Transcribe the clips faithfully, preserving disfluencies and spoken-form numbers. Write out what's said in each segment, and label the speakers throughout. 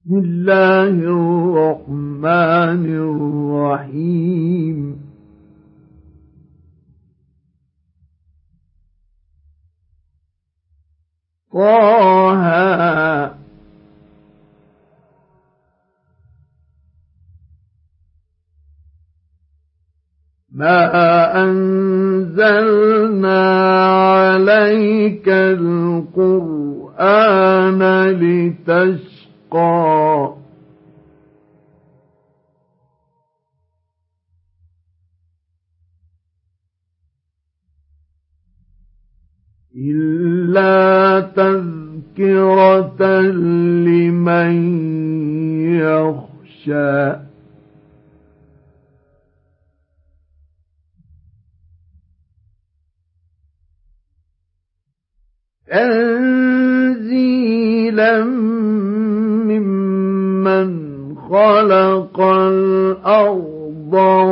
Speaker 1: بسم الله الرحمن الرحيم طه ما أنزلنا عليك القرآن لتشقى إلا تذكرة لمن يخشى تنزيلا ممن خلق الأرض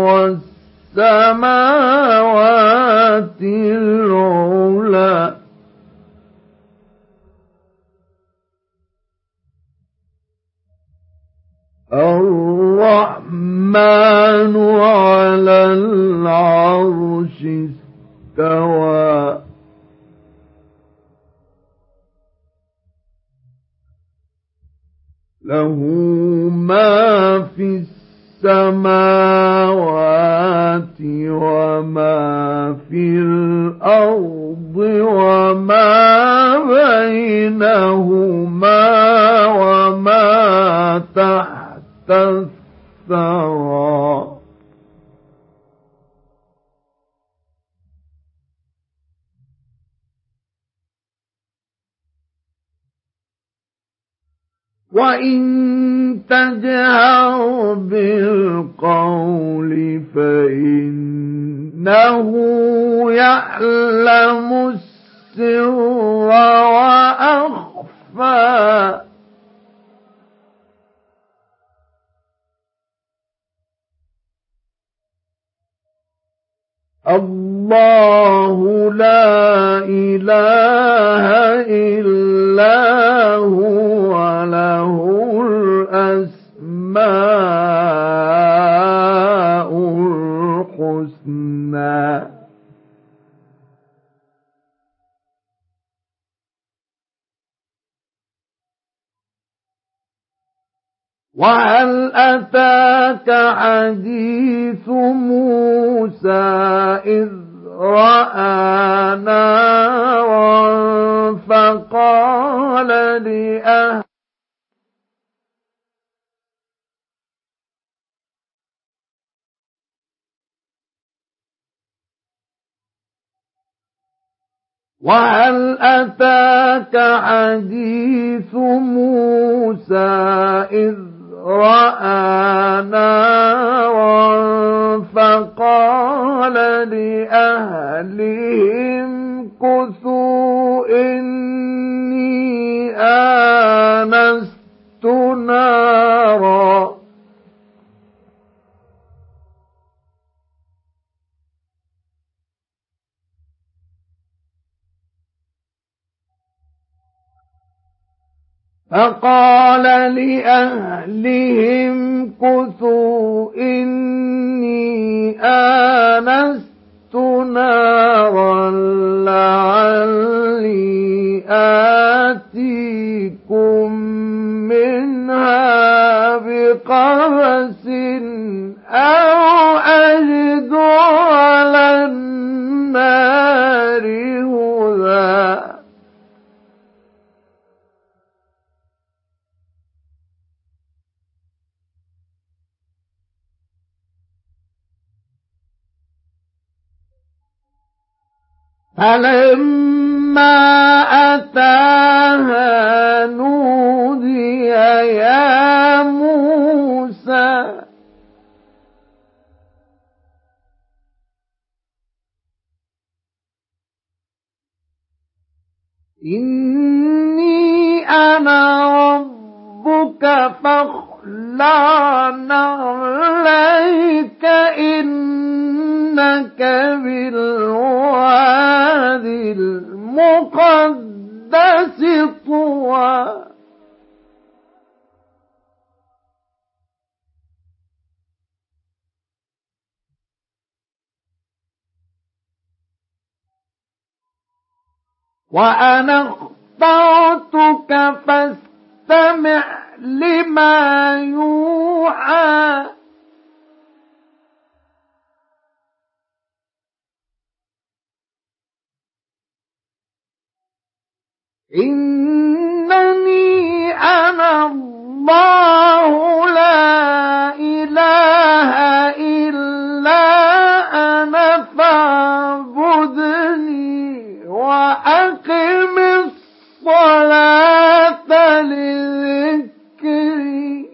Speaker 1: والسماوات العلى الرحمن على العرش استوى له ما في السماوات وما في الأرض وما بينهما وما تحت الثرى وَإِن تَجْهَرْ بِالْقَوْلِ فَإِنَّهُ يَعْلَمُ السِّرَّ وَأَخْفَى الله لا إله إلا هو له الأسماء الحسنى وهل أتاك حديث موسى إذ رأى نارا فقال لأهل وهل أتاك حديث موسى إذ رأى نارا فقال لأهلهم كثوا إني آنست نارا فقال لأهلهم كثوا إني آنست نارا لعلي آتيكم منها بقبس أو أجد على النار هدى فلما أتاها نودي يا موسى إني أنا ربك فاخلع نعليك إنك بالوادي المقدس طوى وأنا اخترتك فاستمع لما يوحى إنني أنا الله لا إله إلا أنا فاعبدني وأقم الصلاة لذكري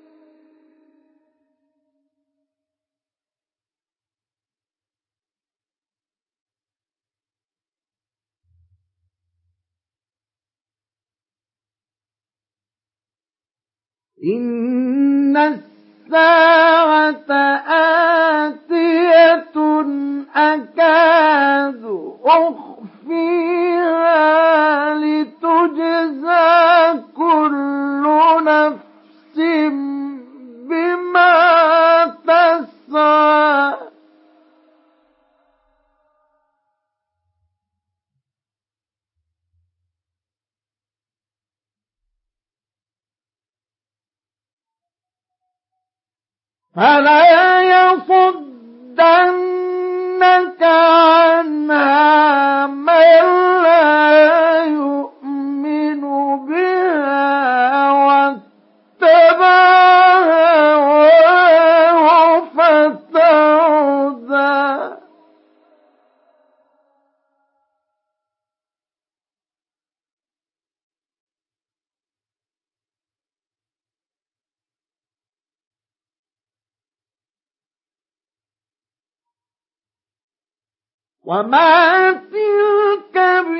Speaker 1: إن الساعة آتية أكاد أخفيها لتجزى كل نفس بما تسعى فلا يصدنك عنها من لا يؤمن بها واتبع هواه فتردى وما تلك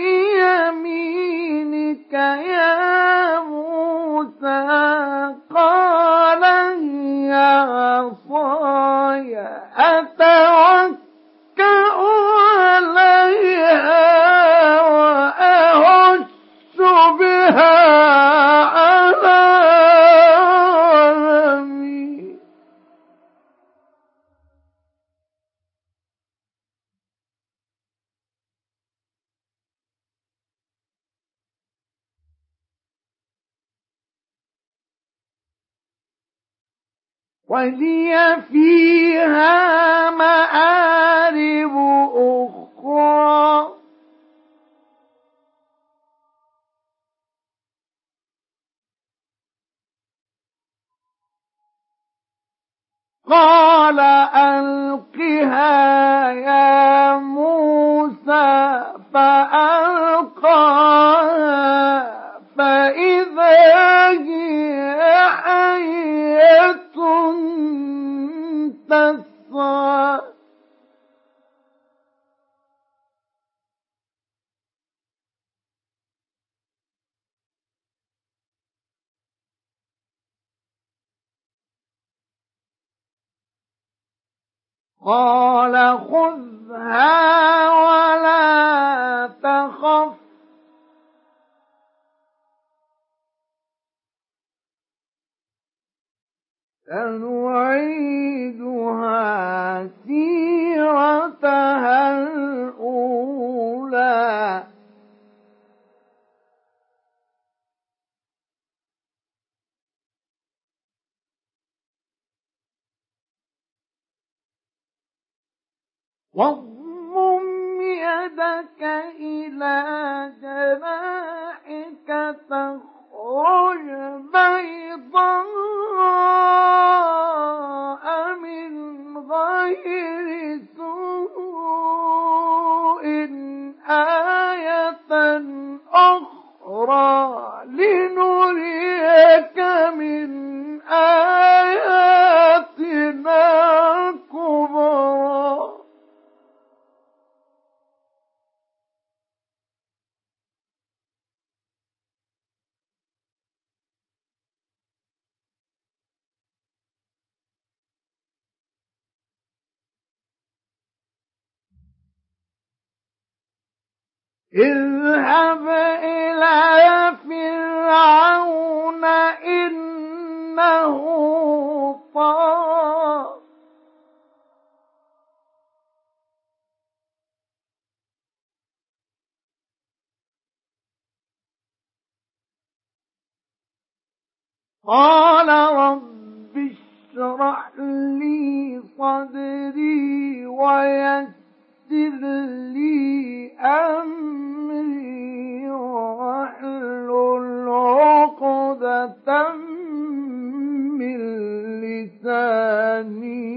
Speaker 1: بيمينك يا موسى قال هي عصاي أتوكأ عليها وأهش بها على غنمي ولي فيها مآرب أخرى قال ألقها يا موسى فألقاها فإذا هي حية تسعى قال خذها ولا تخف سنعيدها سيرتها الأولى واضمم يدك إلى جناحك تخرج بيضاء من غير سوء آية أخرى لنريك من آياتنا الكبرى اذهب إلى فرعون إنه طغى قال رب اشرح لي صدري ويسر لي أمري واحلل عقدة من لساني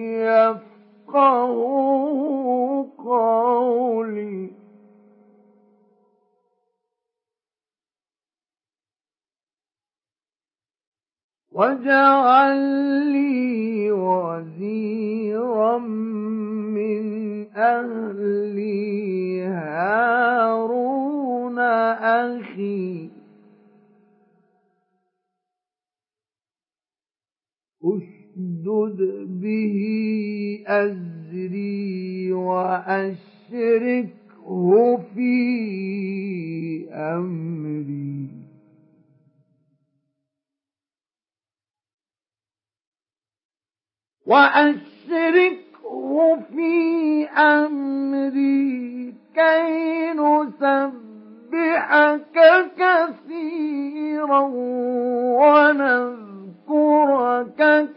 Speaker 1: يفقهوا قولي واجعل لي وزيرا من أهلي هارون أخي أشدد به أزري وأشركه في أمري وأشركه في أمري كي نسبحك كثيرا ونذكرك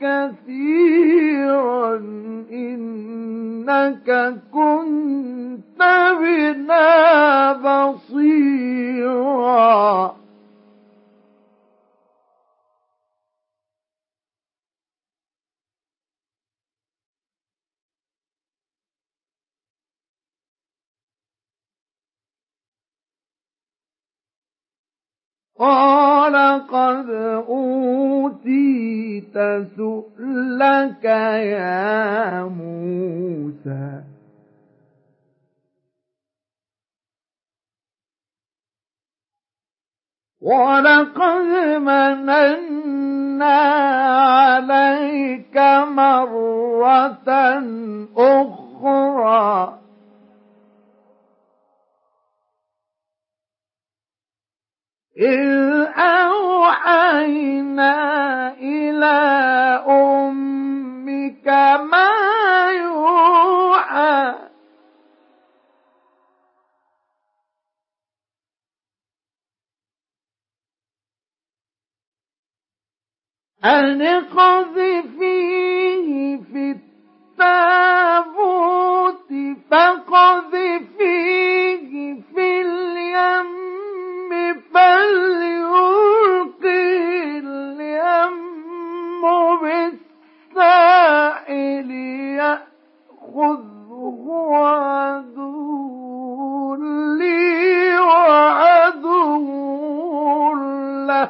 Speaker 1: كثيرا إنك كنت بنا بصيرا قال قد أوتيت سؤلك يا موسى ولقد مننا عليك مرة أخرى إذ أوحينا إلى أمك ما يوحى أن اقذفيه في التابوت فاقذفيه في اليم فليلقي اليم بالساحل يأخذه عدو لي وعدو له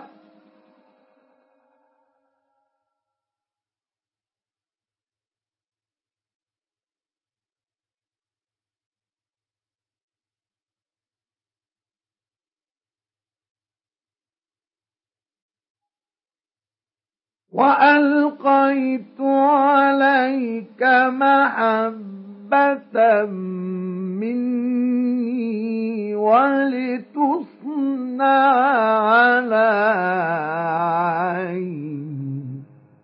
Speaker 1: وألقيت عليك محبة مني ولتصنع على عيني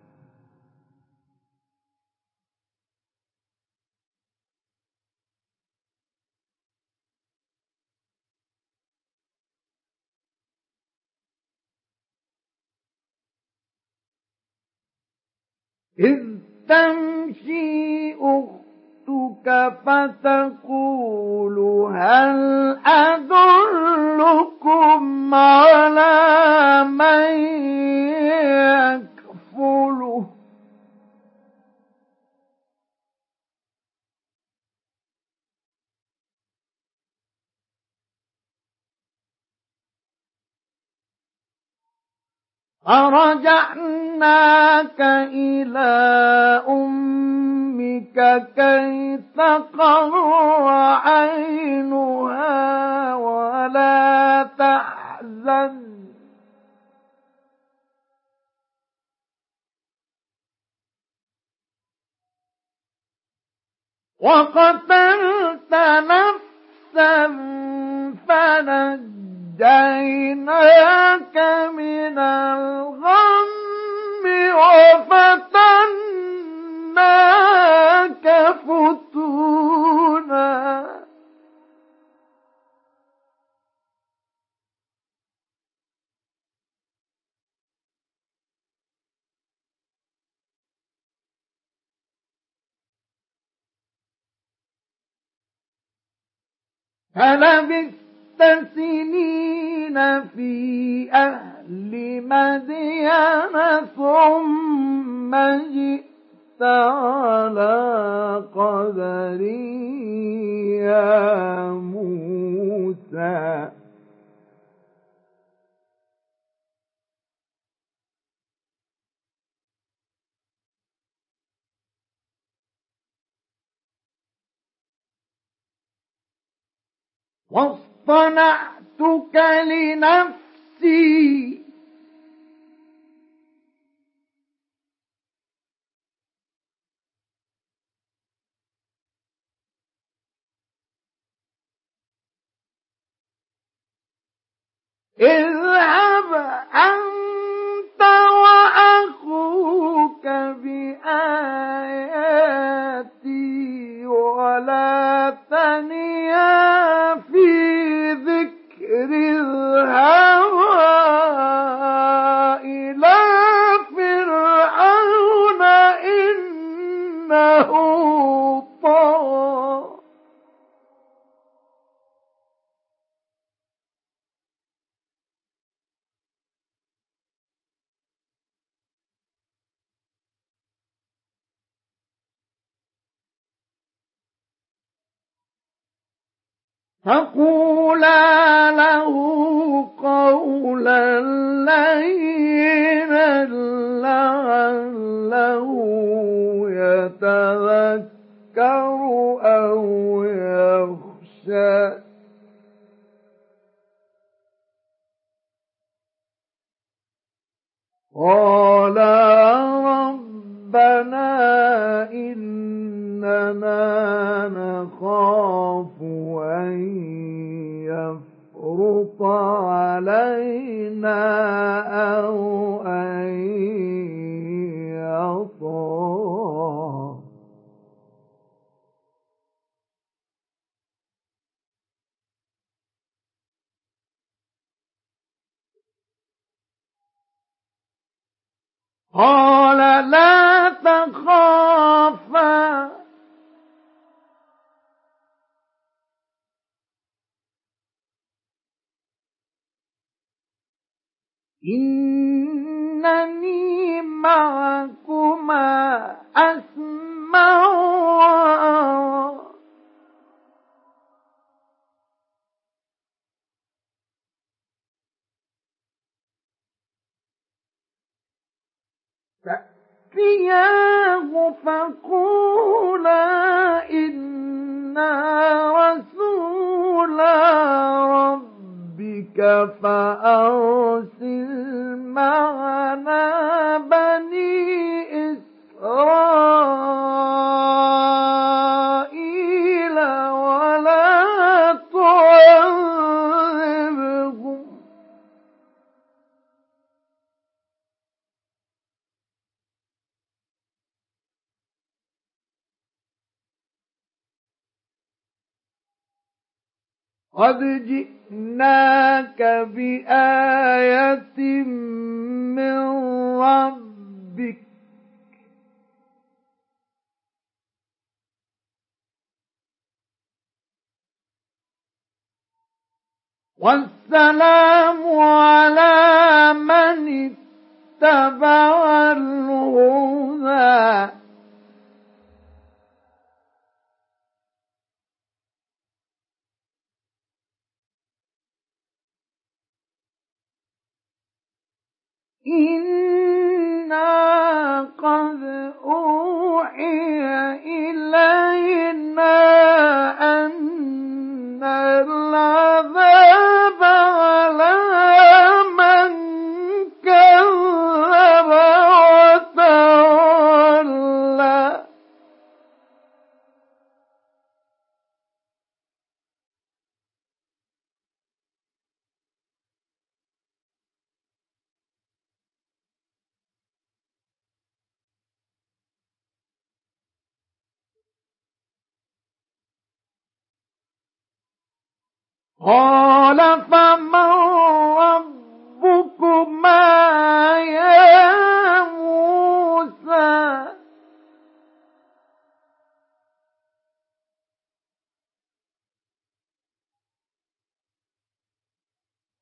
Speaker 1: إذ تمشي أختك فتقول هل أدلكم على من يكفله فرجعناك إلى أمك كي تقر عينها ولا تحزن وقتلت نفسا فنجيناك من الغم وفتناك فتونا فلبثت سنين في أهل مدين ثم جئت على قدري يا موسى. واصطنعتك لنفسي اذهب أنت وأخوك بآياتي ولا تنيا في ذكر الهوى إلى فرعون إنه طغى. فقولا له قولا لينا لعله يتذكر أو يخشى. قالا ربنا إننا نخاف أن يفرط علينا أو أن يطغى. قال لا تخافا إنني معكما أسمع وأرى. فأتياه فقولا إنا رسولا ربك فأرسل معنا بني إسرائيل ولا تعذبهم قد جئناك بآية من ربك والسلام على من اتبع الهدى. إنا قد أوحي إلينا أن العذاب على من كذب وتولى. قال فمن ربكما يا موسى.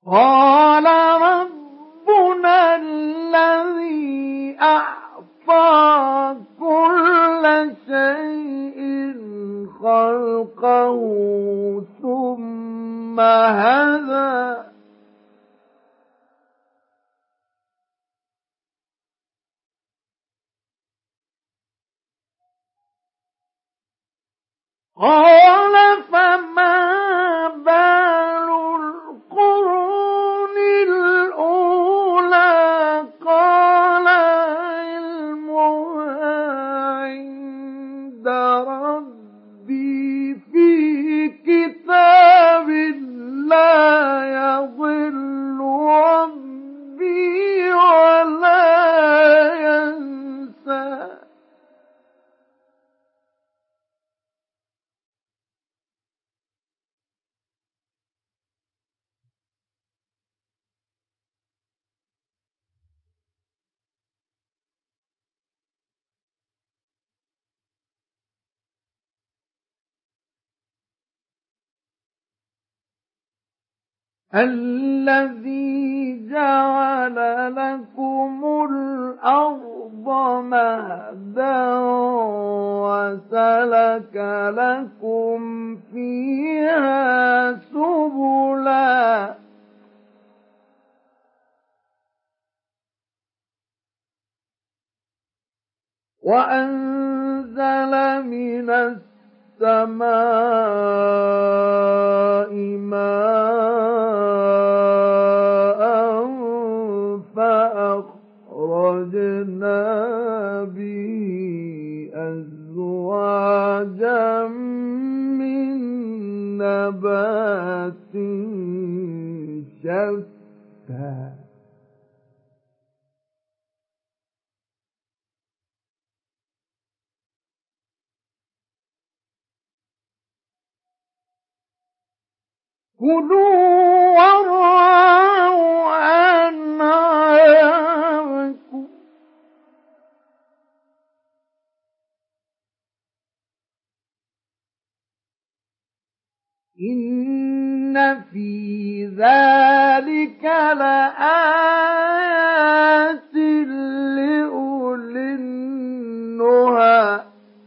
Speaker 1: قال ربنا الذي أعطى كل شيء خلقه ثم هدى قال فما بال القرون الأولى قال علمها عند ربي في كتاب لا يضل ربي ولا ينسى الذي جعل لكم الأرض مهدا وسلك لكم فيها سبلا وأنزل من السماء ماء فأخرجنا به أزواجا من نبات شتى كلوا وارعوا أنعامكم إن في ذلك لآيات لأولي النهى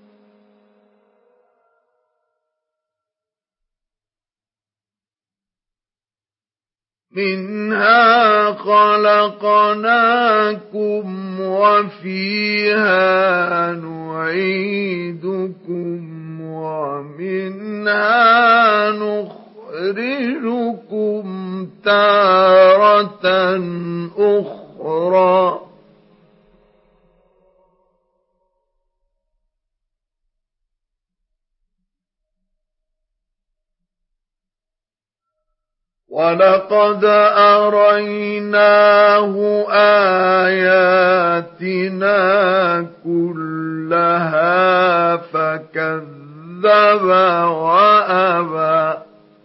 Speaker 1: منها خلقناكم وفيها نعيدكم ومنها نخرجكم تارة أخرى وَلَقَدْ أَرَيْنَاهُ آيَاتِنَا كُلَّهَا فَكَذَّبَ وَأَبَى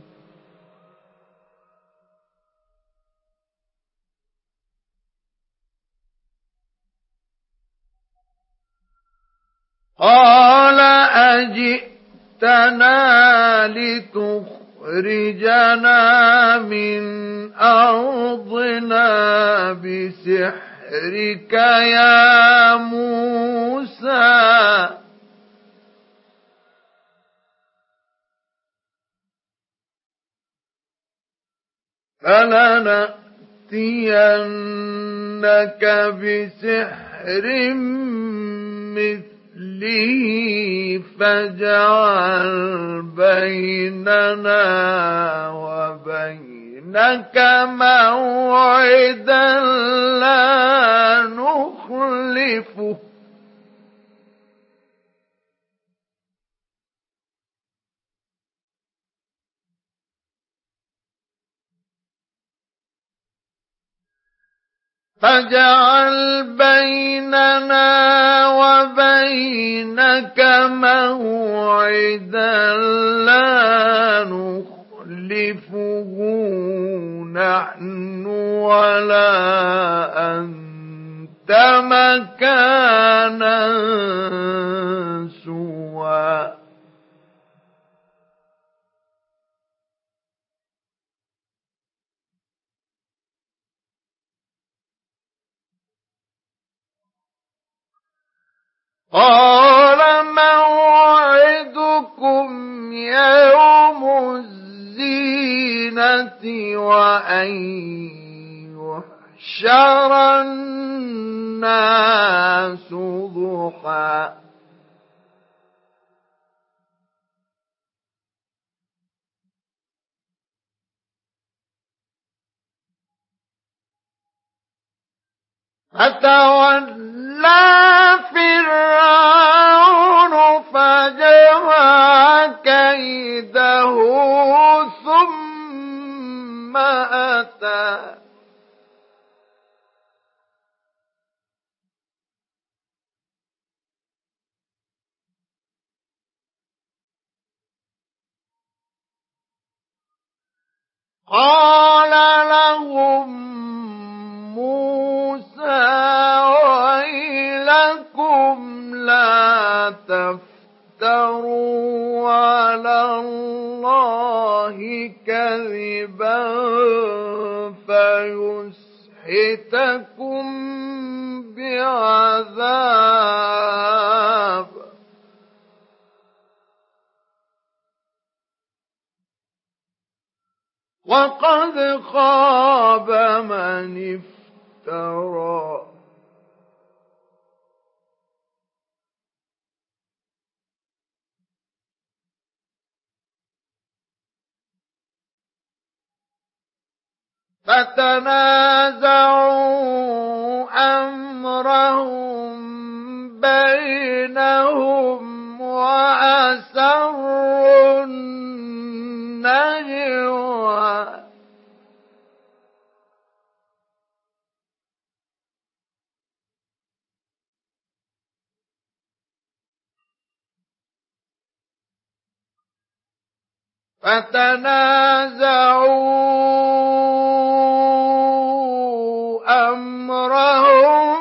Speaker 1: قَالَ أَجِئْتَنَا لِتُخْرِجَنَا خرجنا من أرضنا بسحرك يا موسى فلنأتينك بسحر مثل لي فاجعل بيننا وبينك موعدا لا نخلفه فاجعل بيننا وبينك موعدا لا نخلفه نحن ولا أنت مكانا سوى قال موعدكم يوم الزينة وأن يحشر الناس ضحى فتولى فرعون فجمع كيده ثم أتى قال لهم موسى ويلكم لا تفتروا على الله كذبا فيسحتكم بعذاب وقد خاب من افترى فتنازعوا أمرهم بينهم وأسروا النجوى فتنازعوا أمرهم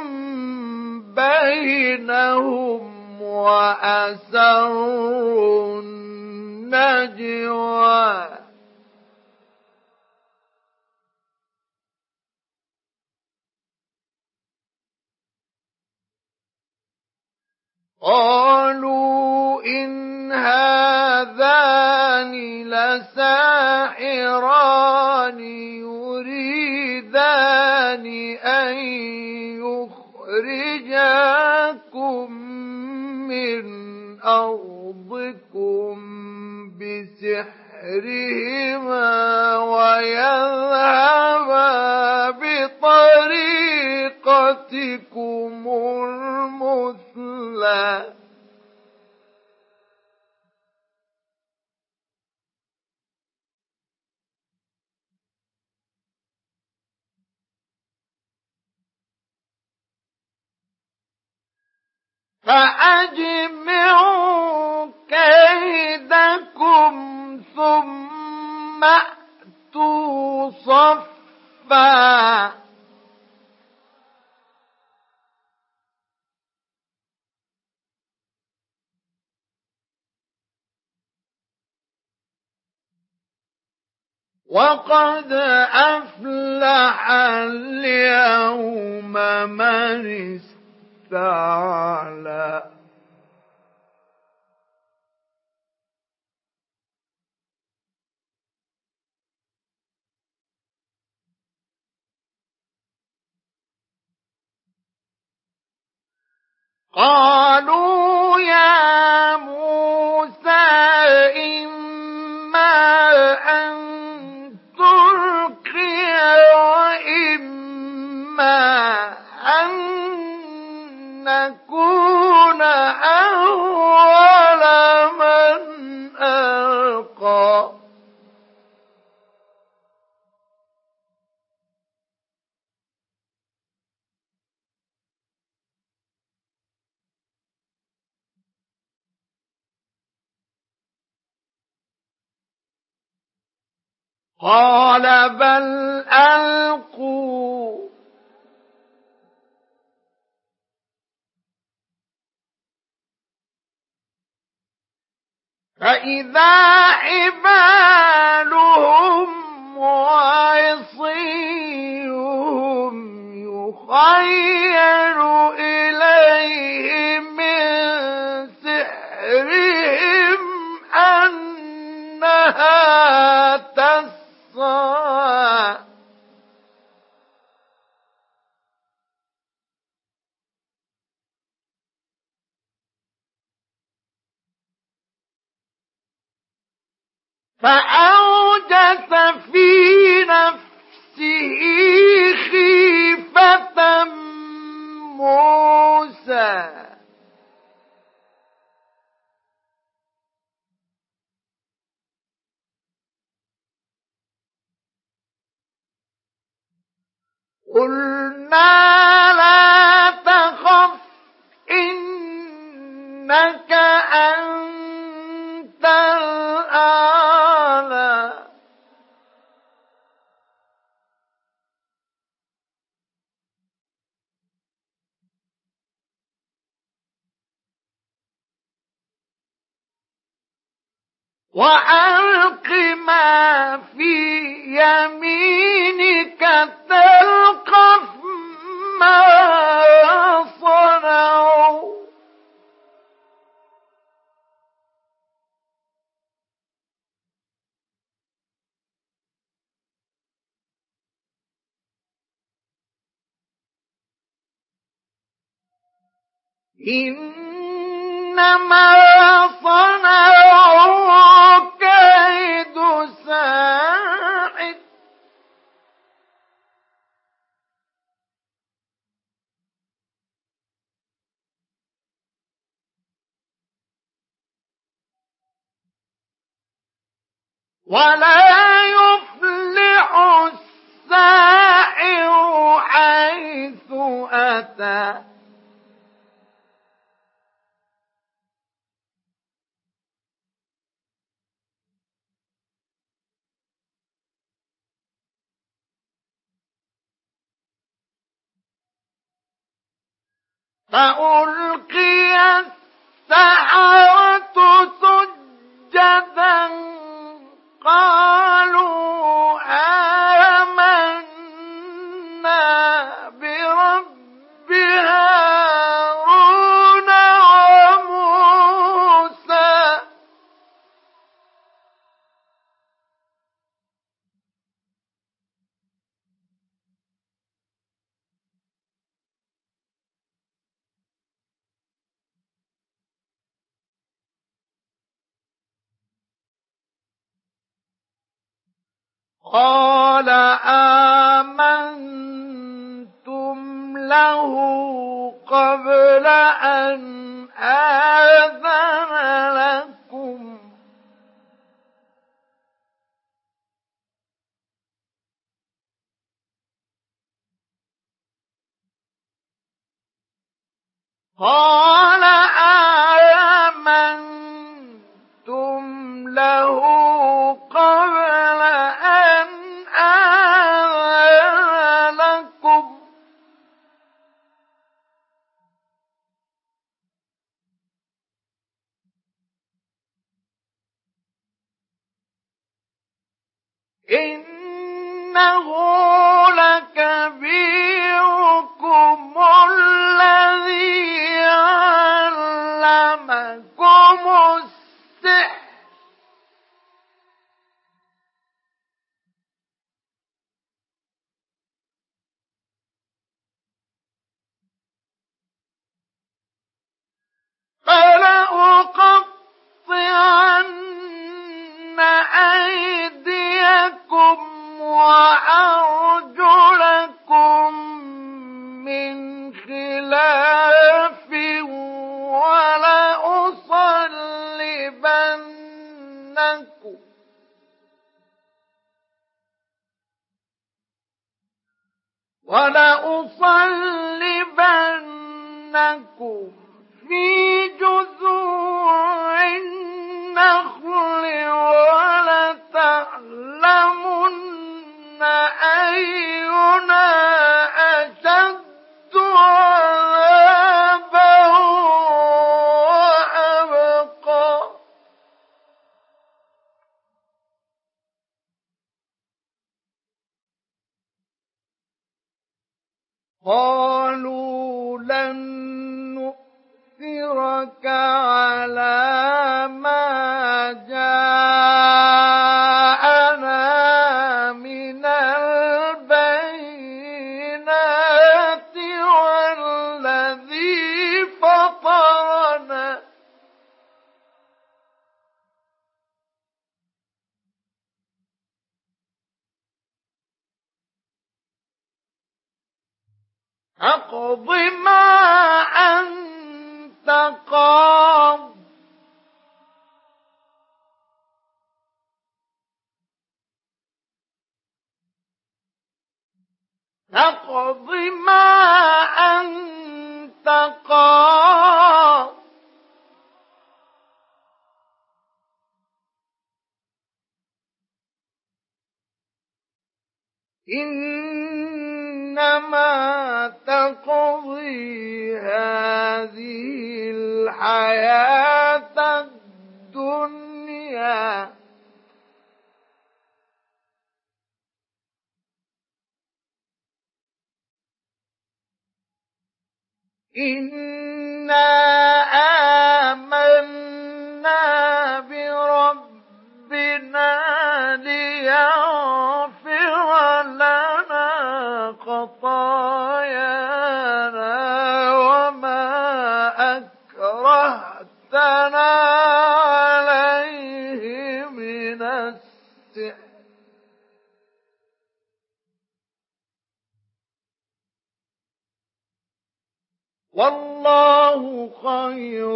Speaker 1: بينهم وأسروا النجوى قالوا إن هذان لساحران يريدان أن يخرجاكم من أرضكم بسحرهما ويذهبا بطريقتكم المثلى فأجمعوا كيدكم ثم أتوا صفا وقد أفلح اليوم من استعلى قالوا يا موسى إما أن تلقي وإما أن نكون أول من ألقى قال بل ألقوا فإذا حبالهم وعصيهم يخيل إليه من تسعى فأوجس في نفسه خيفة موسى قلنا لا تخف إنك أنت الأعلى وألق ما في يمينك تلقف ما صنعوا إنما صنعوا كيد ساحر ولا يفلح الساحر حيث أتى فألقي السحرة سجدا قالوا آمنا برب هارون وموسى قال آمنتم له قبل أن آذن لكم قال آمنتم له قبل أن آذن لكم إنه لكبيركم الذي علمكم السحر فلأقطعن أيديكم وأرجلكم من خلاف ولأصلبنكم ولأصلبنكم في جذوع النخل ولتعلمن أينا أشد عذابا وأبقى قالوا لن نؤثرك على ما جاءنا اقض ما أنت قاض اقض ما أنت قاض إنما تقضي هذه الحياة الدنيا إنا آمنا بربنا ليغفر لنا خطايانا وما أكرهتنا عليه من السحر والله خير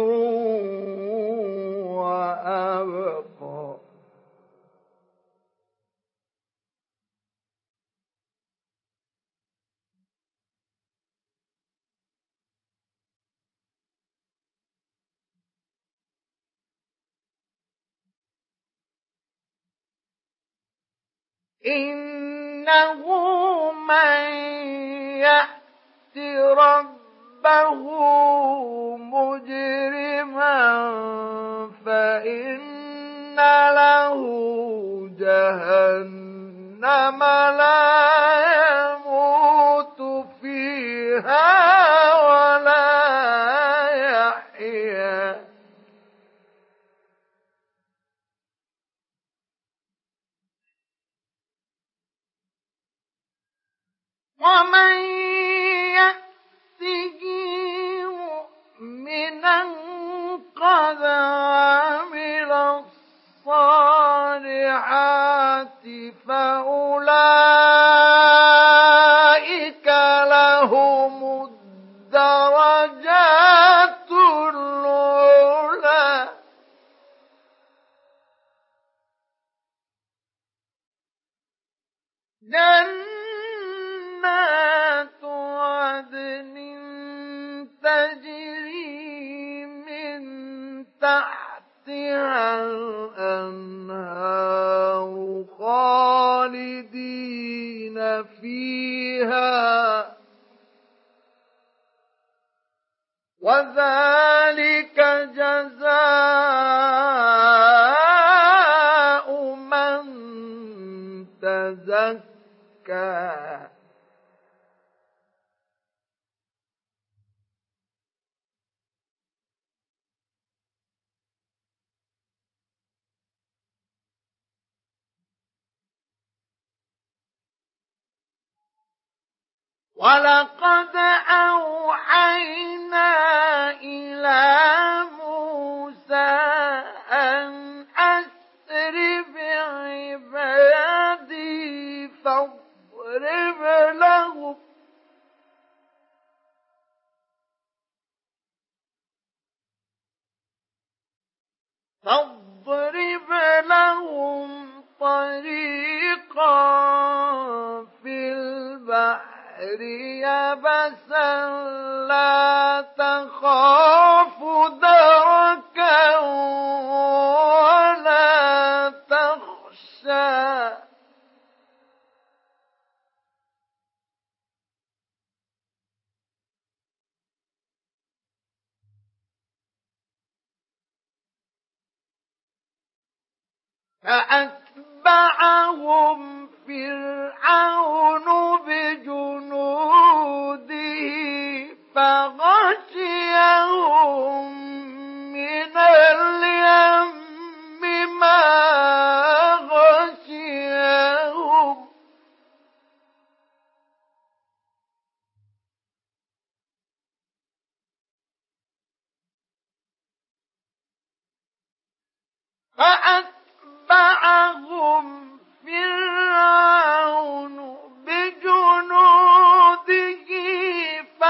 Speaker 1: وأبقى. إنه من يأت ربه مجرما فإن له جهنم لا يموت فيها ولا يحيا ومن يأته مؤمنا قد عمل الصالحات فأولئك لهم الدرجات العلى جنات عدن تجري من تحتها الأنهار خالدين فيها وذلك جزاء من تزكى ولقد أوحينا إلى موسى أن أسر بعبادي فاضرب لهم فاضرب لهم طريقا في البحر يبسا لا تخاف دركا ولا تخشى فأتبعهم فرعون بجنوده فغشيهم من اليم ما غشيهم فأتبعهم فرعون بجنوده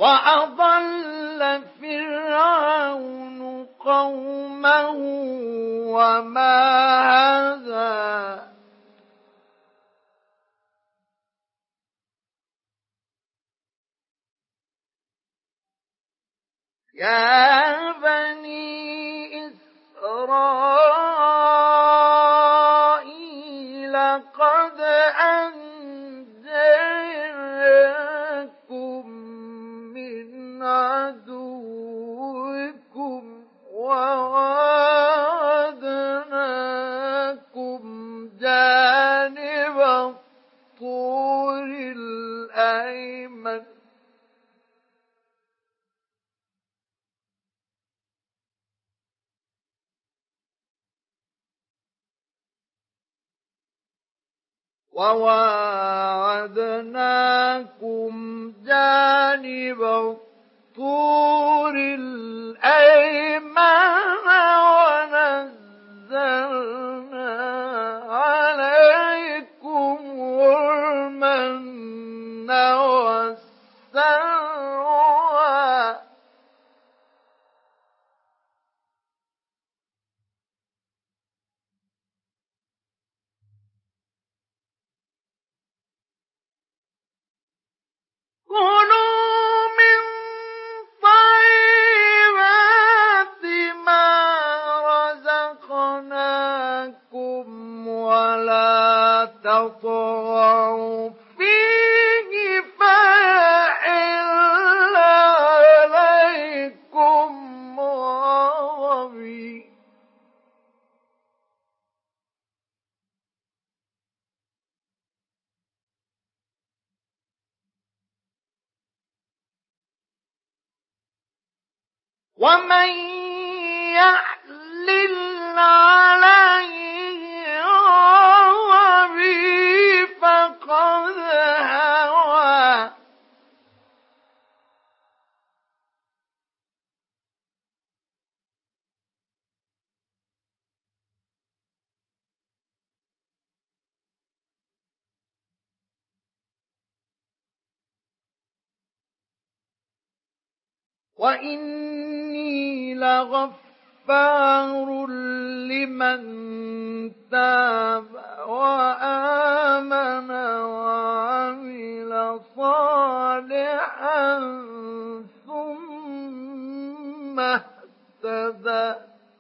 Speaker 1: وأضل فرعون قومه وما هدى يا بني إسرائيل قد أنجيناكم من عدوكم وواعدناكم جانب الطور الأيمن وواعدناكم جانب الطور الأيمن ونزلنا عليكم المن والسلوى كلوا من طيبات ما رزقناكم ولا تطغوا فيه فيحل عليكم غضبي ومن يحلل عليه غضبي فقد هوى وإني لغفار لمن تاب وآمن وعمل صالحا ثم اهتدى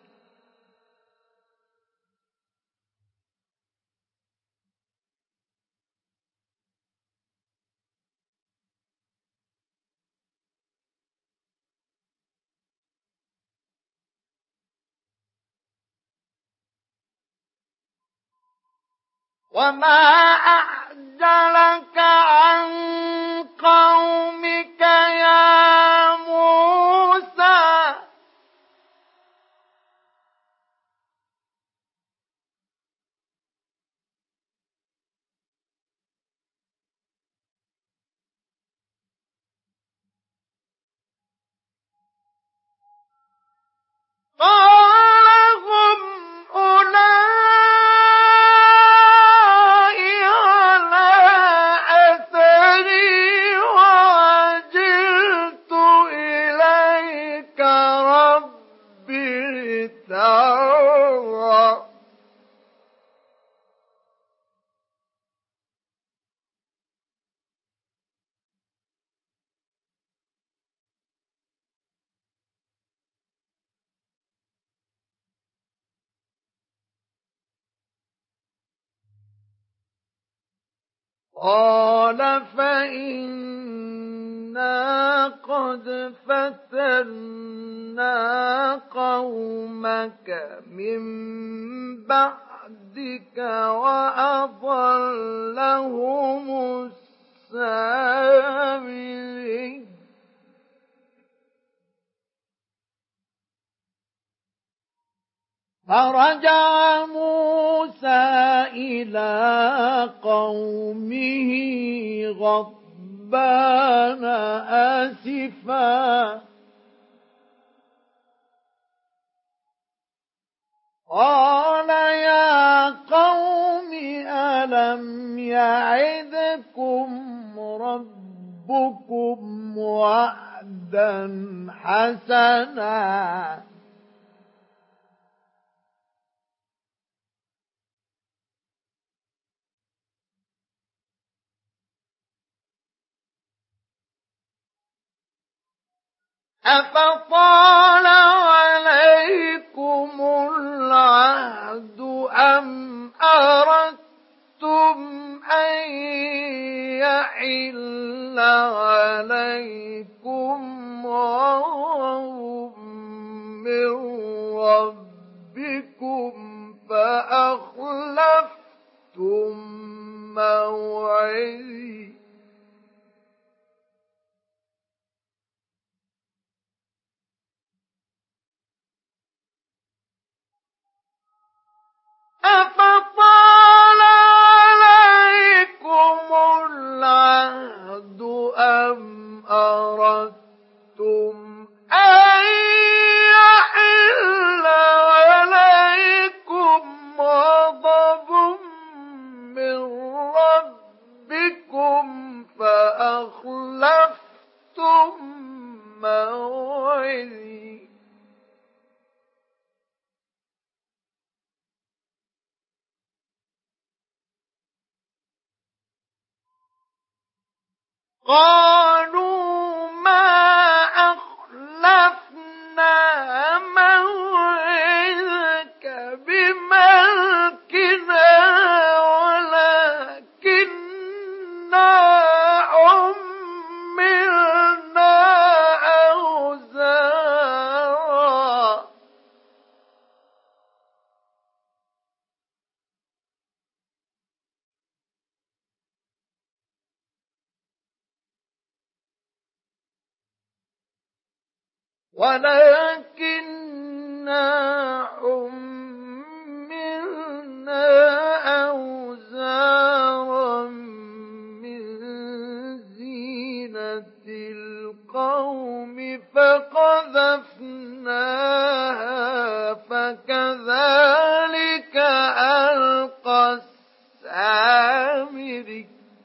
Speaker 1: وما أعجلك عن قومك يا موسى قال هم أولئك على أثري وعجلت إليك رب لترضى قال فإنا قد فتنا قومك من بعدك وأضلهم السامري فرجع موسى إلى قومه غضبان آسفا قال يا قوم ألم يعدكم ربكم وعدا قرضا حسنا أفطال عليكم العهد أم أردتم أن يحل عليكم غضب من ربكم فأخلفتم موعدي أفطال عليكم العهد أم أردتم أن يحل عليكم غضب من ربكم فأخلفتم موعدي قالوا ما أخلفنا موعدك بملكنا ولكننا حملنا أوزارا ولكننا حملنا أوزارا من زينة القوم فقذفناها فكذلك ألقى السامري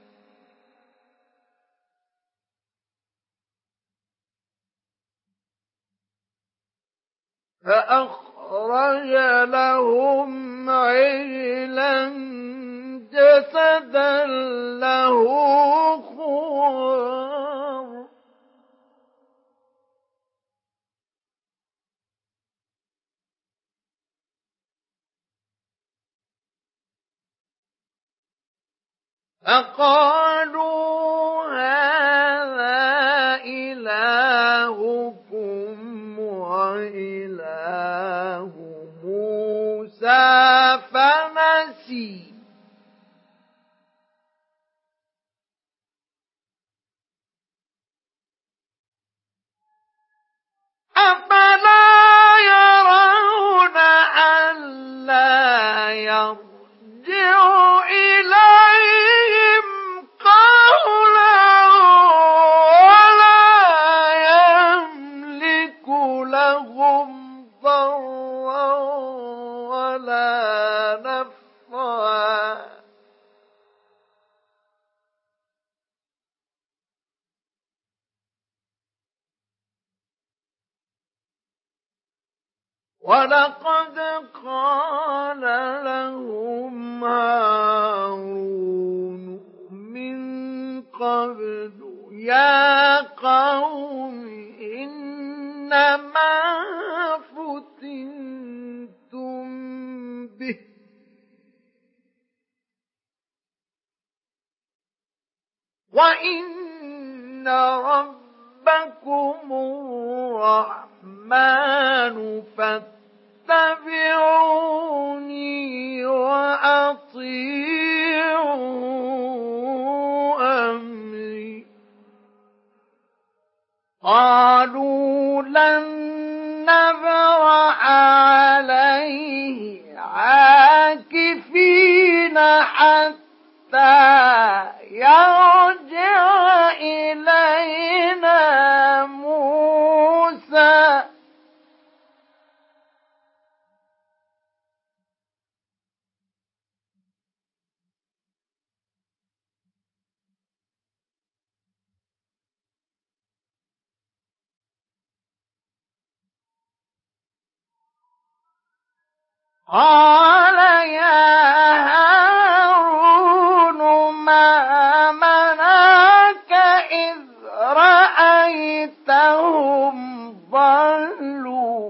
Speaker 1: فأخرج لهم عجلا جسدا له خوار فقالوا هذا إلهكم وإله موسى فنسي أفلا يرون ألا يرجع إليهم قولا ولا يملك لهم ضرا ولا نفعا ولقد قال لهم هارون من قبل يا قوم إنما فتنتم به وإن ربكم الرحمن فاتبعوني وأطيعوا أمري قالوا لن نبرح عليه عاكفين حتى يرجع إلينا موسى قال يا هارون ما منعك إذ رأيتهم ضلوا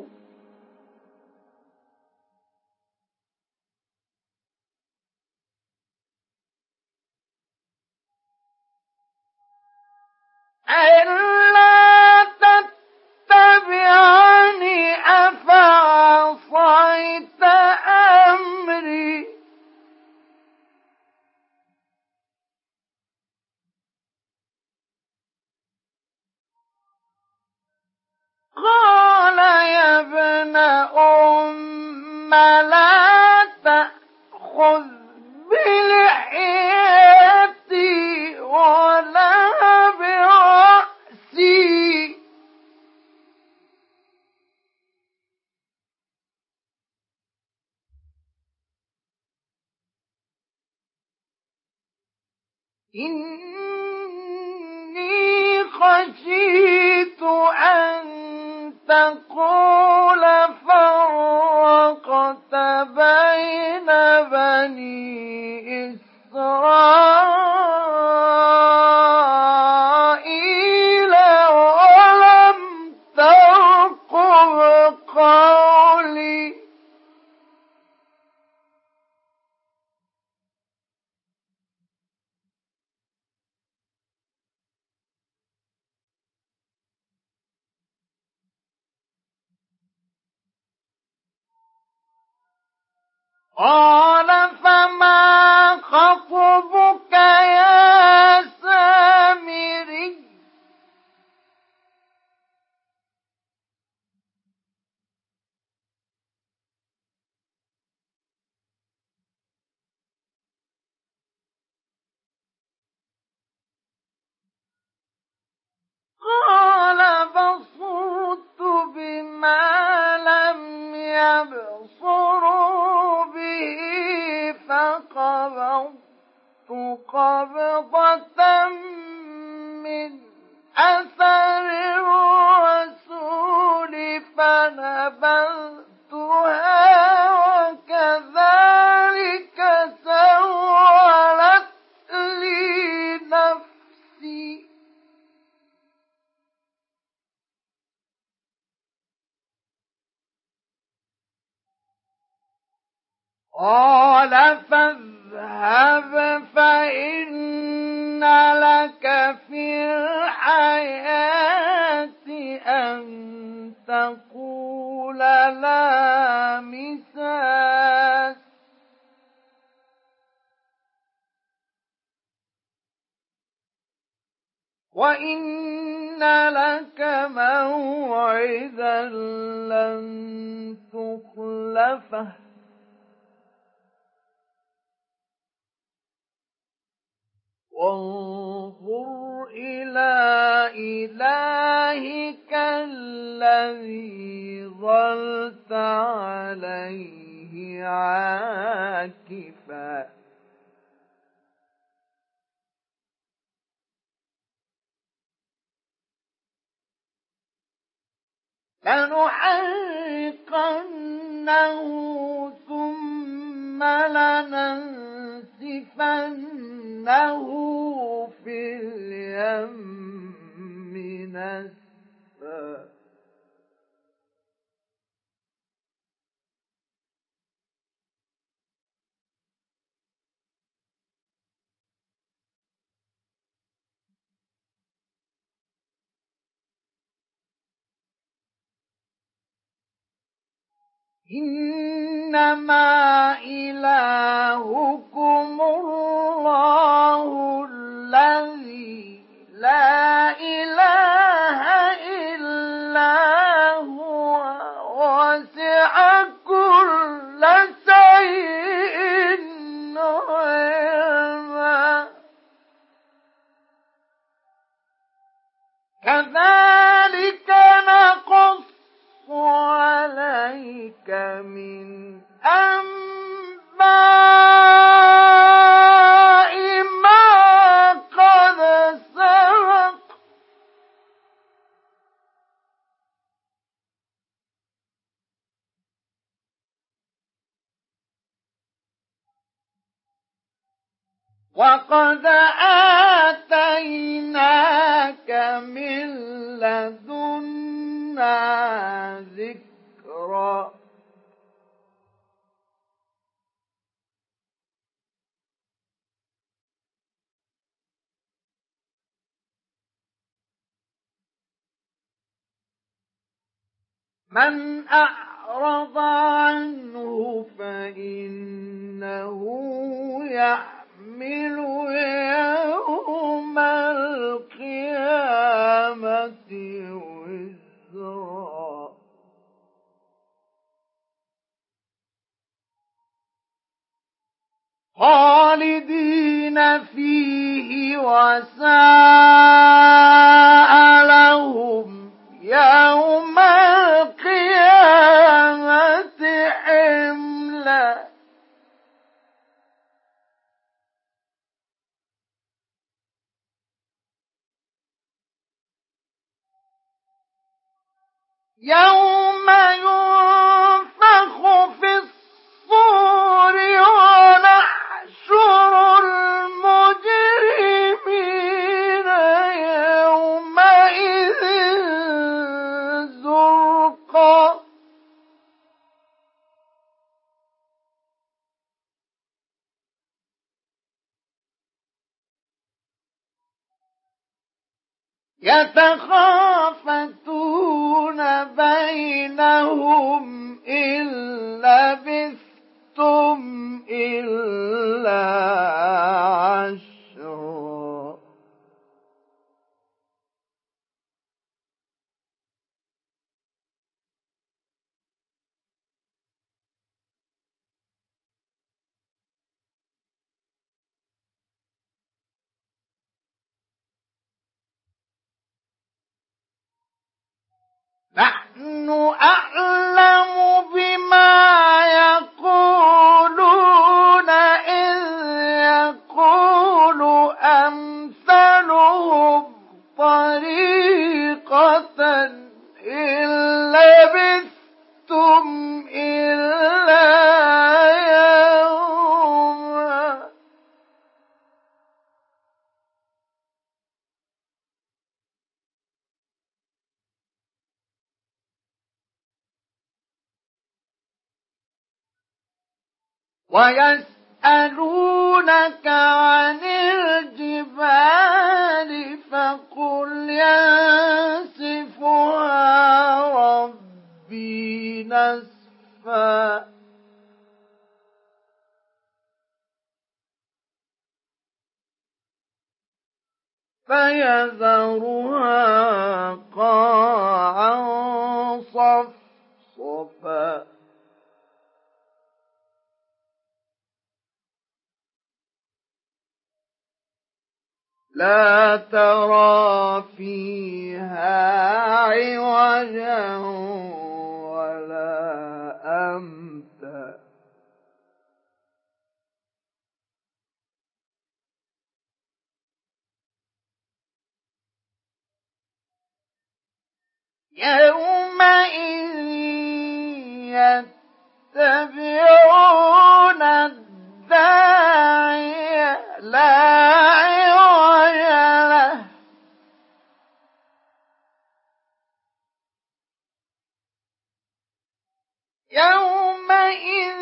Speaker 1: ألا تتبعني أفعصيت أمري قال يا ابن أم لا تأخذ بلحيتي ولا برأسي إني خشيت أن تقول فرقت بين بني إسرائيل ولم ترقب قولي قال فما خطبك يا سامري قال بصرت بما لم يبصروا به فقبضت قبضة من أثر الرسول فنبذتها وكذلك سولت لي نفسي قال فاذهب فإن لك في الحياة أن تقول لا مساس وإن لك موعدا لن تخلفه وانظر إلى إلهك الذي ظلت عليه عاكفا لنحرقنه ثم لننسفنه في اليم نسفا إنما إلهكم الله الذي لا إله إلا هو وسع كل شيء علما كذلك نقص عليك من أنباء وقد آتيناك من لدنا ذكرا من أعرض عنه فإنه يحمل يوم القيامة وزرا خالدين فيه وساء لهم يوم القيامة حملا يوم ينفخ في الصور ونحشر المجرمين يومئذ زرقا يتخافتون بينهم إن لبثتم إلا عشرا نحن أعلم بما يقولون إذ يقول أمثلهم طريقة إن لبثتم إلا يوما ويسألونك عن الجبال فقل ينسفها ربي نسفا فيذرها قاعا صفصفا لا ترى فيها عوجا ولا أمتا يومئذ يتبعون الداعي لا يومئذ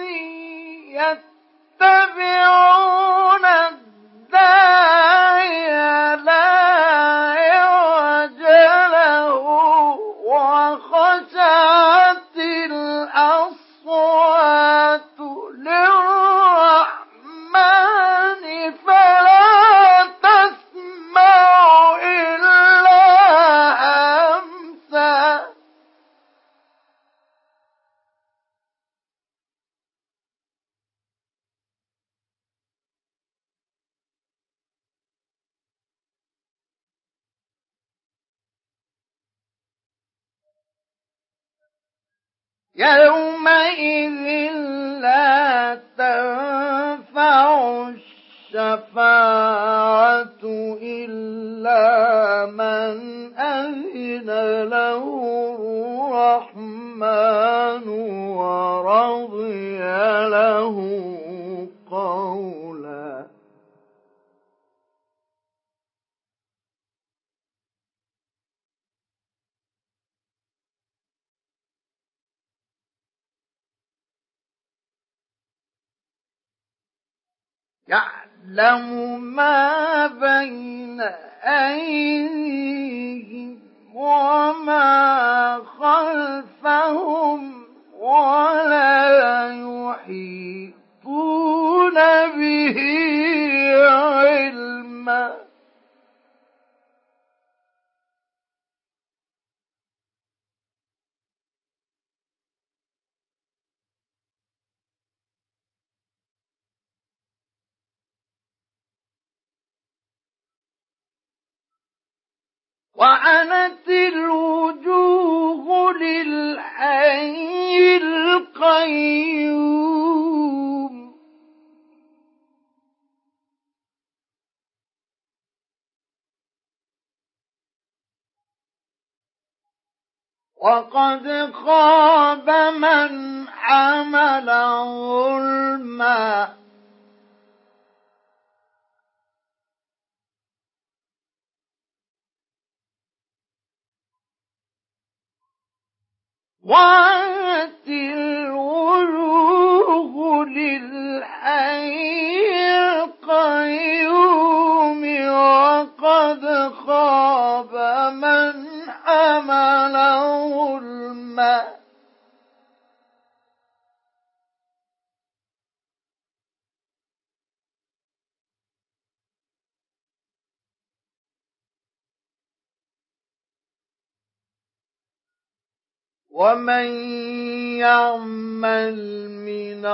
Speaker 1: يتبعون الداعي لا عوج له وخشعت الأصوات للرحمن فلا تسمع إلا همسا يومئذ لا تنفع الشفاعة إلا من أذن له الرحمن ورضي له قولا يعلم ما بين أيديهم وما خلفهم ولا يحيطون به علما. وعنت الوجوه للحي القيوم وقد خاب من حمل ظلما. وعنت الوجوه للحي القيوم وقد خاب من حمل ظلما. ومن يعمل من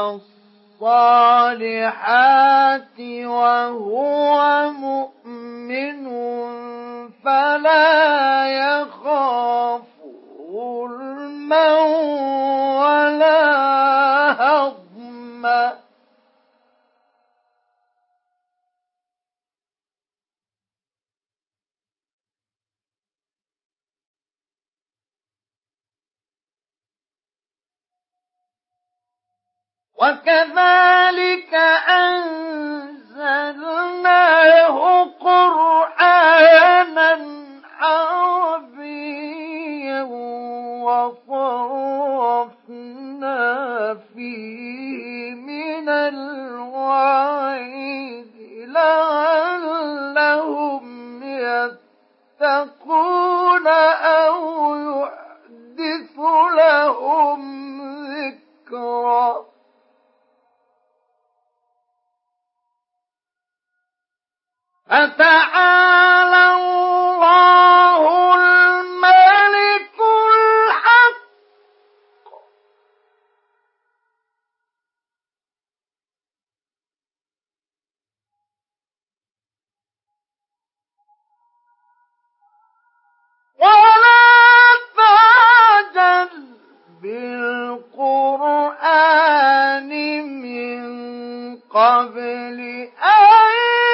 Speaker 1: الصالحات وهو مؤمن فلا يخاف ظلما ولا هضما. وكذلك أنزلناه قرآنا عربيا وصرفنا فيه من الوعيد لعلهم يتقون أو يحدث لهم ذكرا. فتعالى الله الملك الحق ولا تعجل بالقرآن من قبل أن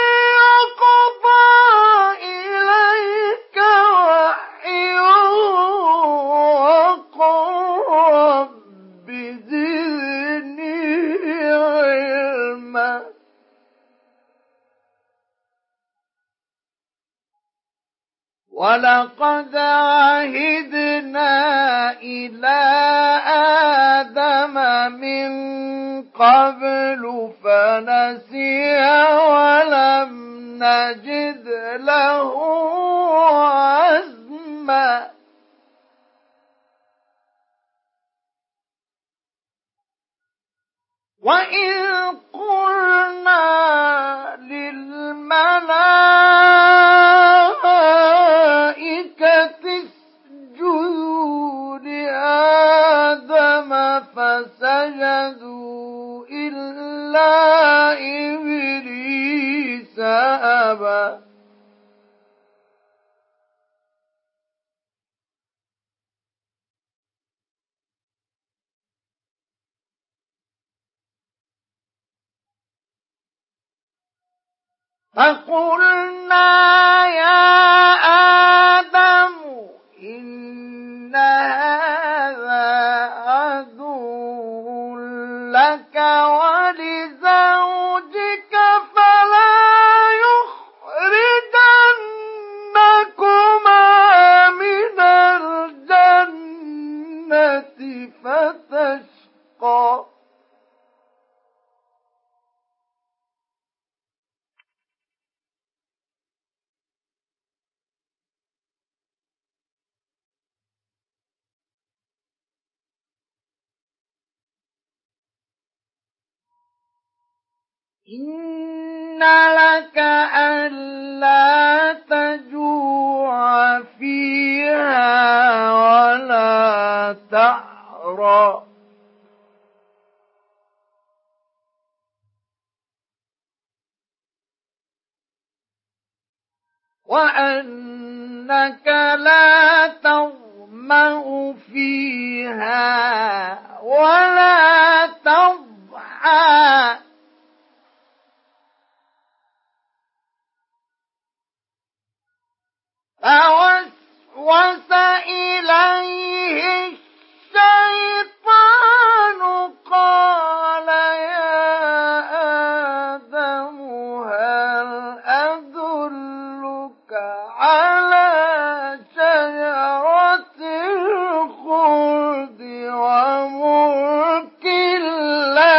Speaker 1: ولقد عهدنا إلى آدم من قبل فنسي ولم نجد له عزما. وإذ قلنا للملائكة اسجدوا لآدم فسجدوا إلا إبليس أبى. فقلنا يا آدم إن هذا عدو لك ولزوجك فلا يخرجنكما من الجنة فتشقى. إن لك ألا تجوع فيها ولا تعرى وأنك لا تظمأ فيها ولا تضحى فوسوس إليه الشيطان قال يا آدم هل أدلك على شجرة الخلد وملك لا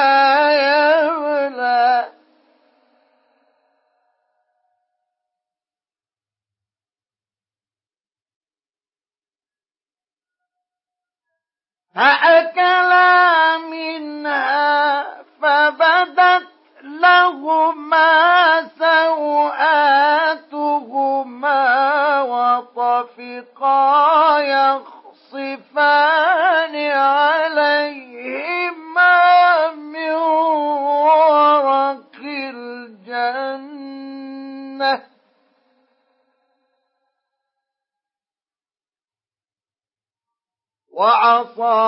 Speaker 1: يبلى فأكلا منها فبدت لهما سوآتهما وطفقا يخصفان عليهما من ورق الجنة وعصى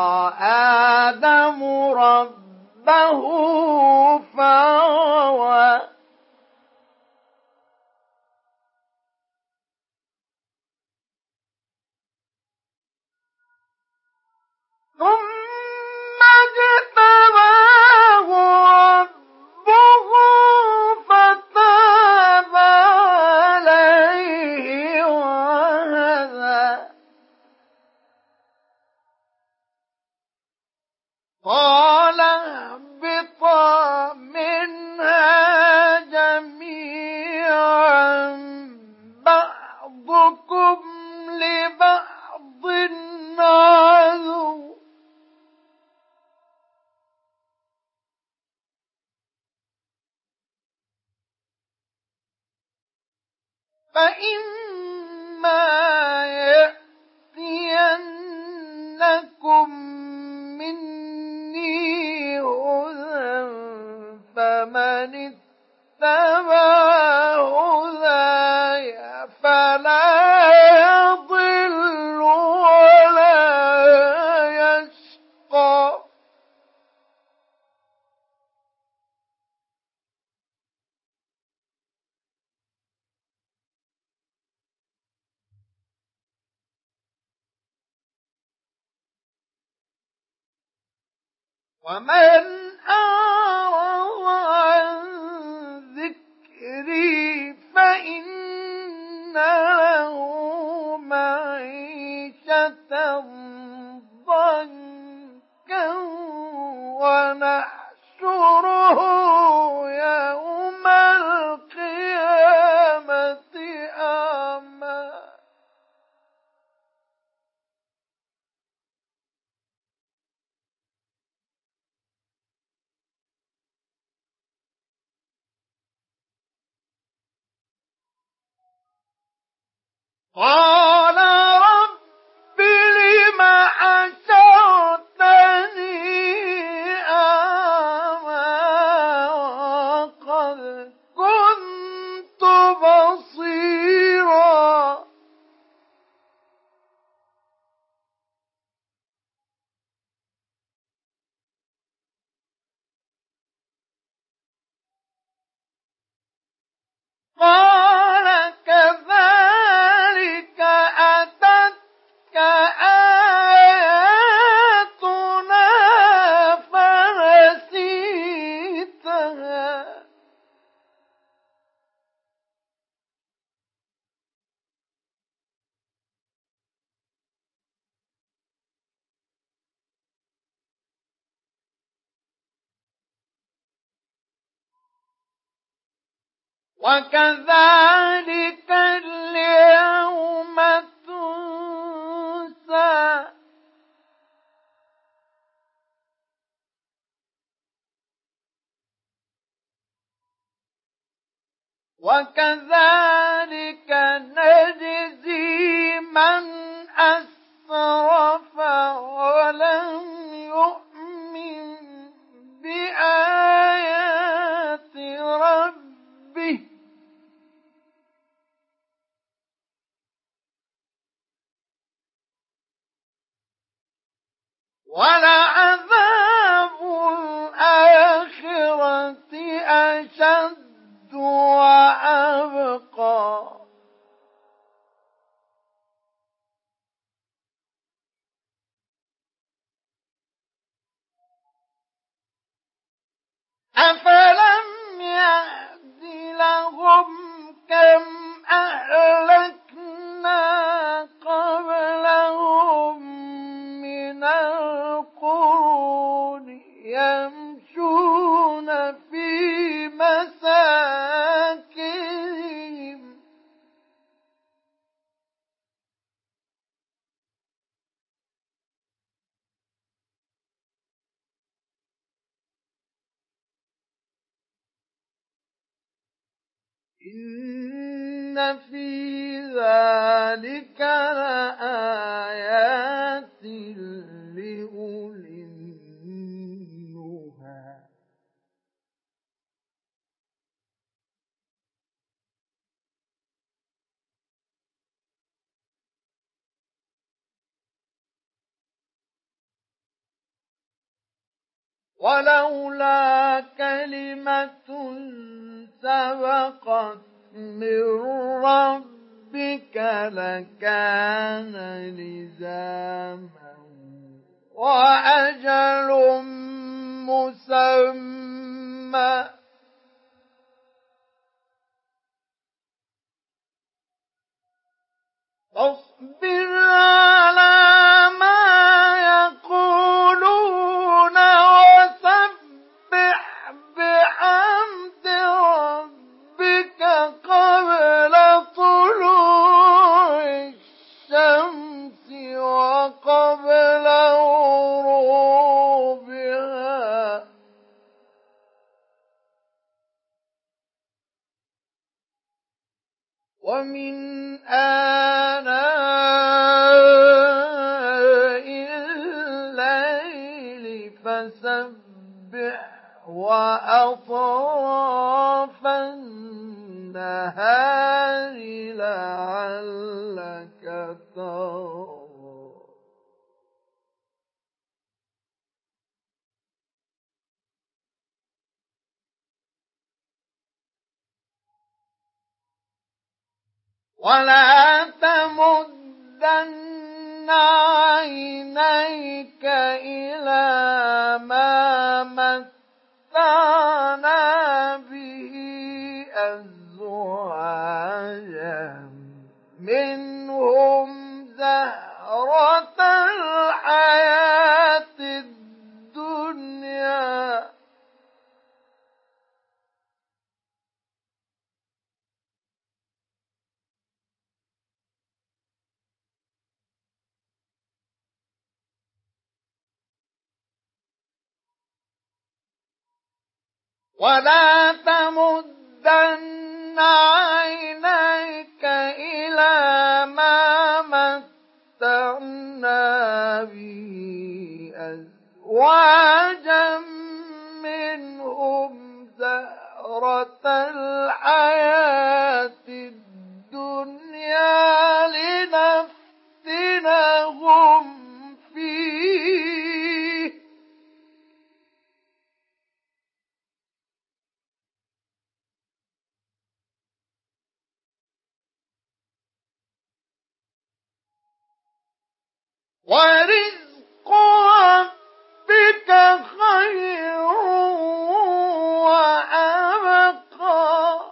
Speaker 1: آدم ربه فغوى ثم اجتباه ربه فتاب عليه وهدى قال اهبطا منها جميعا بعضكم لبعض عدو فإما يأتينكم مني هدى فمن اتبع هداي فلا يضل ولا يشقى ومن أعرض عن ذكري فإن له معيشة ضنكا ونحشره يوم القيامة أعمى قال رب لم حشرتني أعمى وقد كنت بصيرا قال كذلك أتتك آياتنا فنسيتها وكذلك اليوم تنسى وكذلك نجزي من أسرف ولم يؤمن بآيات ربه ولعذاب الآخرة أشد وأبقى أفلم يهد لهم كم أهلكنا قبلهم من القرون يمشون في مساكنهم إن في ذلك لآيات لأولي النهى ولولا كلمة سبقت من ربك لكان لزاما وأجل مسمى فاصبر على ما يقولون وسبح بحمد ربك قبل طلوع الشمس وقبل غروبها ومن آناء الليل فسبح وأطراف النهار لعلك ترضى ولا تمدن عينيك إلى ما متعنا به أزواجا منهم زهرة الحياة الدنيا ولا تمدن عينيك إلى ما متعنا به أزواجا منهم زهرة الحياة الدنيا لنفتنهم فيه ورزق ربك خير وأبقى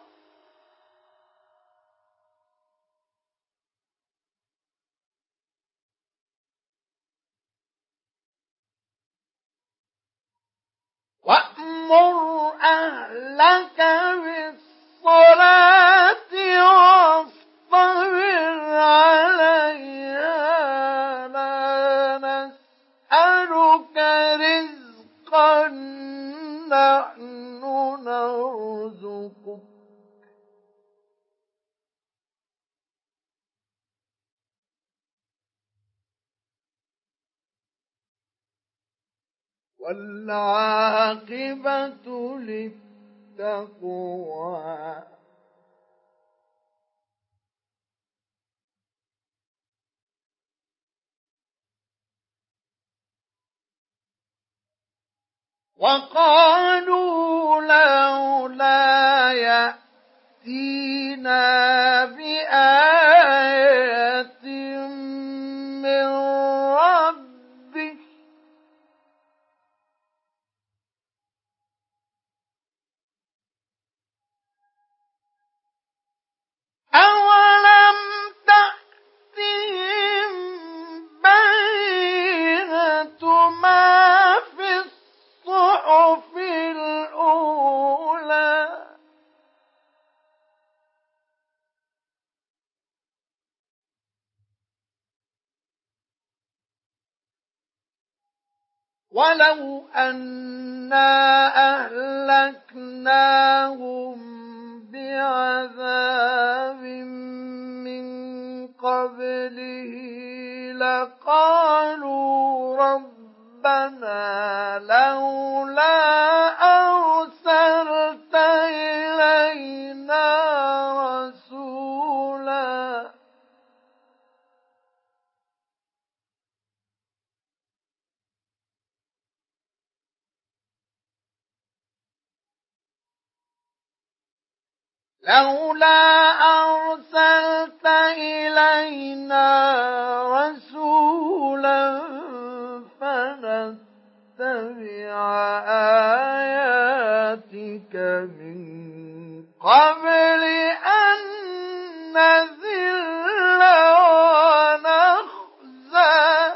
Speaker 1: وأمر أهلك بالصلاة واصطبر عليها لا نسألك رزقا نحن نرزقك والعاقبة للتقوى. وقالوا لولا يأتينا بآية من ربه أولم تأتهم بينة ما في الصحف الأولى ولو أنا أهلكناهم بعذاب من قبله لقالوا ربنا لولا أرسلت إلينا رسولا لولا أرسلت إلينا رسولا فنتبع آياتك من قبل أن نذل ونخزى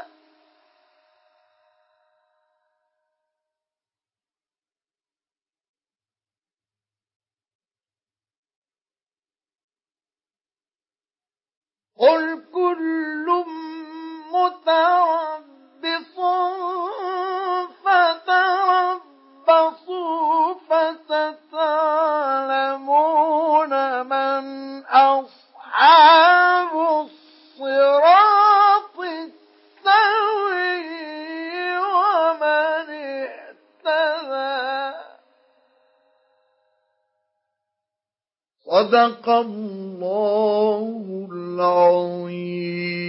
Speaker 1: قل كل متربص فتربصوا فستعلمون من أصحاب الصراط السوي ومن اهتدى. صدق الله العظيم.